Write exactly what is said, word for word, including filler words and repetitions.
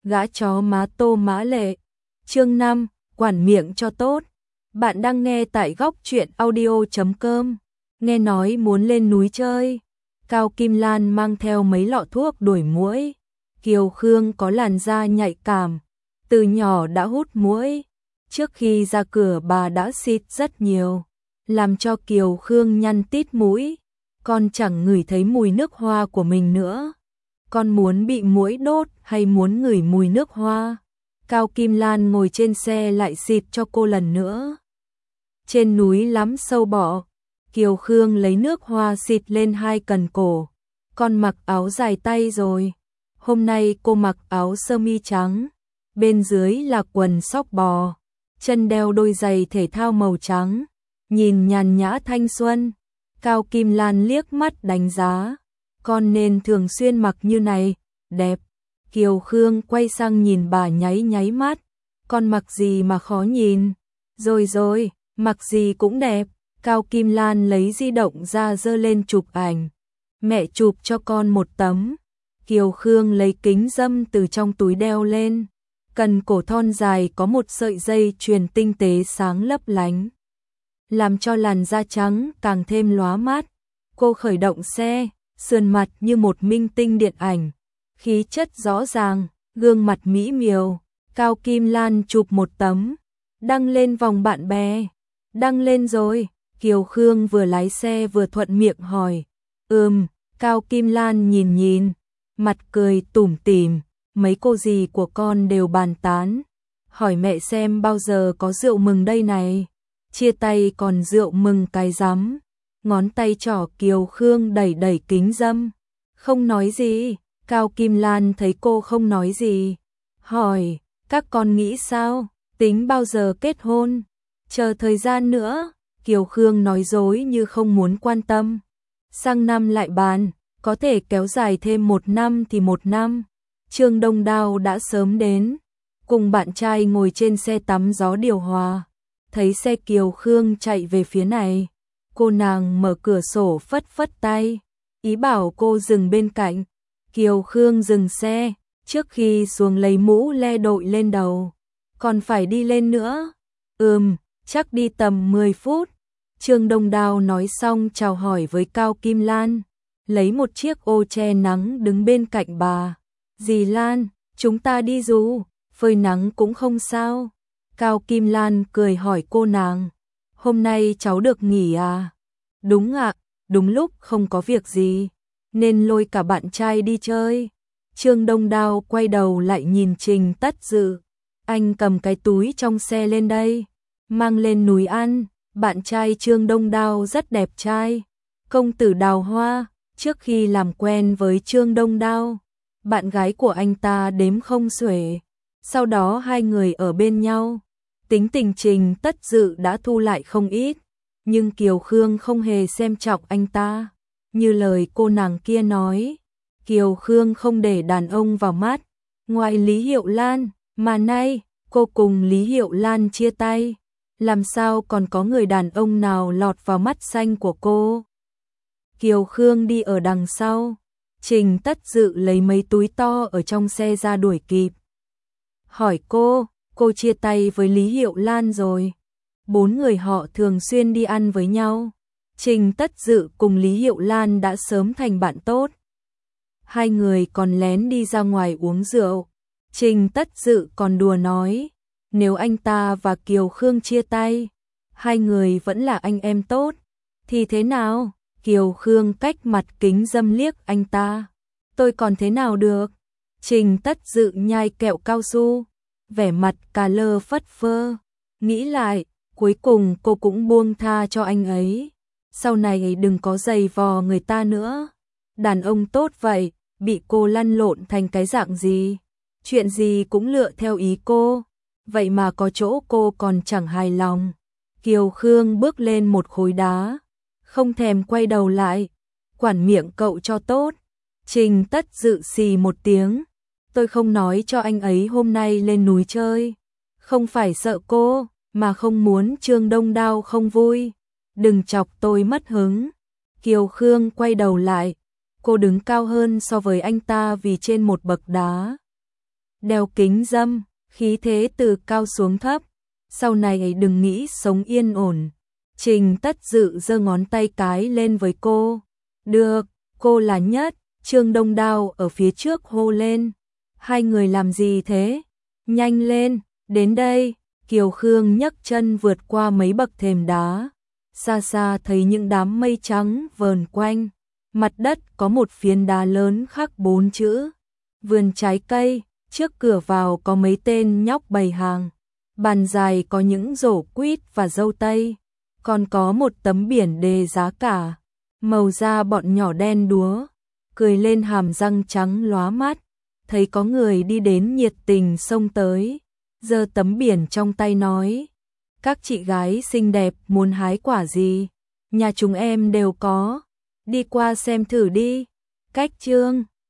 Gã chó má Tô Mã Lệ. Chương năm, quản miệng cho tốt. Bạn đang nghe tại góc truyện audio chấm com. Nghe nói muốn lên núi chơi, Cao Kim Lan mang theo mấy lọ thuốc đuổi muỗi. Kiều Khương có làn da nhạy cảm, từ nhỏ đã hút muỗi. Trước khi ra cửa bà đã xịt rất nhiều, làm cho Kiều Khương nhăn tít mũi. Con chẳng ngửi thấy mùi nước hoa của mình nữa. Con muốn bị muỗi đốt hay muốn ngửi mùi nước hoa? Cao Kim Lan ngồi trên xe lại xịt cho cô lần nữa. Trên núi lắm sâu bọ. Kiều Khương lấy nước hoa xịt lên hai cần cổ. Con mặc áo dài tay rồi. Hôm nay cô mặc áo sơ mi trắng, bên dưới là quần sóc bò, chân đeo đôi giày thể thao màu trắng, nhìn nhàn nhã thanh xuân. Cao Kim Lan liếc mắt đánh giá, con nên thường xuyên mặc như này, đẹp. Kiều Khương quay sang nhìn bà nháy nháy mắt, con mặc gì mà khó nhìn? Rồi rồi, mặc gì cũng đẹp. Cao Kim Lan lấy di động ra giơ lên chụp ảnh. Mẹ chụp cho con một tấm. Kiều Khương lấy kính râm từ trong túi đeo lên. Cần cổ thon dài có một sợi dây chuyền tinh tế sáng lấp lánh, làm cho làn da trắng càng thêm lóa mắt. Cô khởi động xe, sườn mặt như một minh tinh điện ảnh, khí chất rõ ràng, gương mặt mỹ miều. Cao Kim Lan chụp một tấm, đăng lên vòng bạn bè. Đăng lên rồi. Kiều Khương vừa lái xe vừa thuận miệng hỏi. Ừm. Cao Kim Lan nhìn nhìn, mặt cười tủm tỉm. Mấy cô dì của con đều bàn tán, hỏi mẹ xem bao giờ có rượu mừng đây này. Chia tay còn rượu mừng cái rắm. Ngón tay trỏ Kiều Khương đẩy đẩy kính râm. Không nói gì. Cao Kim Lan thấy cô không nói gì, hỏi, các con nghĩ sao? Tính bao giờ kết hôn? Chờ thời gian nữa. Kiều Khương nói dối như không muốn quan tâm. Sang năm lại bàn, có thể kéo dài thêm một năm thì một năm. Trương Đông Đao đã sớm đến, cùng bạn trai ngồi trên xe tắm gió điều hòa. Thấy xe Kiều Khương chạy về phía này, cô nàng mở cửa sổ phất phất tay, ý bảo cô dừng bên cạnh. Kiều Khương dừng xe, trước khi xuống lấy mũ le đội lên đầu. Còn phải đi lên nữa? Ừm, chắc đi tầm mười phút. Trương Đông Đao nói xong chào hỏi với Cao Kim Lan, lấy một chiếc ô che nắng đứng bên cạnh bà. Dì Lan, chúng ta đi dù, phơi nắng cũng không sao. Cao Kim Lan cười hỏi cô nàng, hôm nay cháu được nghỉ à? Đúng ạ, đúng lúc không có việc gì, nên lôi cả bạn trai đi chơi. Trương Đông Đao quay đầu lại nhìn Trình Tất Dự, anh cầm cái túi trong xe lên đây, mang lên núi ăn. Bạn trai Trương Đông Đao rất đẹp trai, công tử đào hoa. Trước khi làm quen với Trương Đông Đao, bạn gái của anh ta đếm không xuể. Sau đó hai người ở bên nhau, tính tình Trình Tất Dự đã thu lại không ít. Nhưng Kiều Khương không hề xem trọng anh ta. Như lời cô nàng kia nói, Kiều Khương không để đàn ông vào mắt. Ngoài Lý Hiệu Lan, mà nay cô cùng Lý Hiệu Lan chia tay, làm sao còn có người đàn ông nào lọt vào mắt xanh của cô. Kiều Khương đi ở đằng sau, Trình Tất Dự lấy mấy túi to ở trong xe ra đuổi kịp. Hỏi cô, cô chia tay với Lý Hiệu Lan rồi? Bốn người họ thường xuyên đi ăn với nhau. Trình Tất Dự cùng Lý Hiệu Lan đã sớm thành bạn tốt. Hai người còn lén đi ra ngoài uống rượu. Trình Tất Dự còn đùa nói, nếu anh ta và Kiều Khương chia tay, hai người vẫn là anh em tốt, thì thế nào? Kiều Khương cách mặt kính dâm liếc anh ta. Tôi còn thế nào được? Trình Tất Dự nhai kẹo cao su, vẻ mặt cà lơ phất phơ. Nghĩ lại, cuối cùng cô cũng buông tha cho anh ấy. Sau này đừng có giày vò người ta nữa. Đàn ông tốt vậy, bị cô lăn lộn thành cái dạng gì? Chuyện gì cũng lựa theo ý cô. Vậy mà có chỗ cô còn chẳng hài lòng. Kiều Khương bước lên một khối đá, không thèm quay đầu lại. Quản miệng cậu cho tốt. Trình Tất Dự xì một tiếng. Tôi không nói cho anh ấy hôm nay lên núi chơi. Không phải sợ cô, mà không muốn Trương Đông Đao không vui. Đừng chọc tôi mất hứng. Kiều Khương quay đầu lại. Cô đứng cao hơn so với anh ta vì trên một bậc đá. đeo kính râm, khí thế từ cao xuống thấp. Sau này đừng nghĩ sống yên ổn. Trình Tất Dự giơ ngón tay cái lên với cô. Được, cô là nhất. Trương Đông Đao ở phía trước hô lên. Hai người làm gì thế? Nhanh lên, đến đây. Kiều Khương nhấc chân vượt qua mấy bậc thềm đá. Xa xa thấy những đám mây trắng vờn quanh. Mặt đất có một phiến đá lớn khắc bốn chữ. Vườn trái cây, trước cửa vào có mấy tên nhóc bày hàng. Bàn dài có những rổ quýt và dâu tây. Còn có một tấm biển đề giá cả. Màu da bọn nhỏ đen đúa, cười lên hàm răng trắng lóa mắt. Thấy có người đi đến nhiệt tình xông tới, giơ tấm biển trong tay nói. Các chị gái xinh đẹp muốn hái quả gì? Nhà chúng em đều có. Đi qua xem thử đi. Cách Trương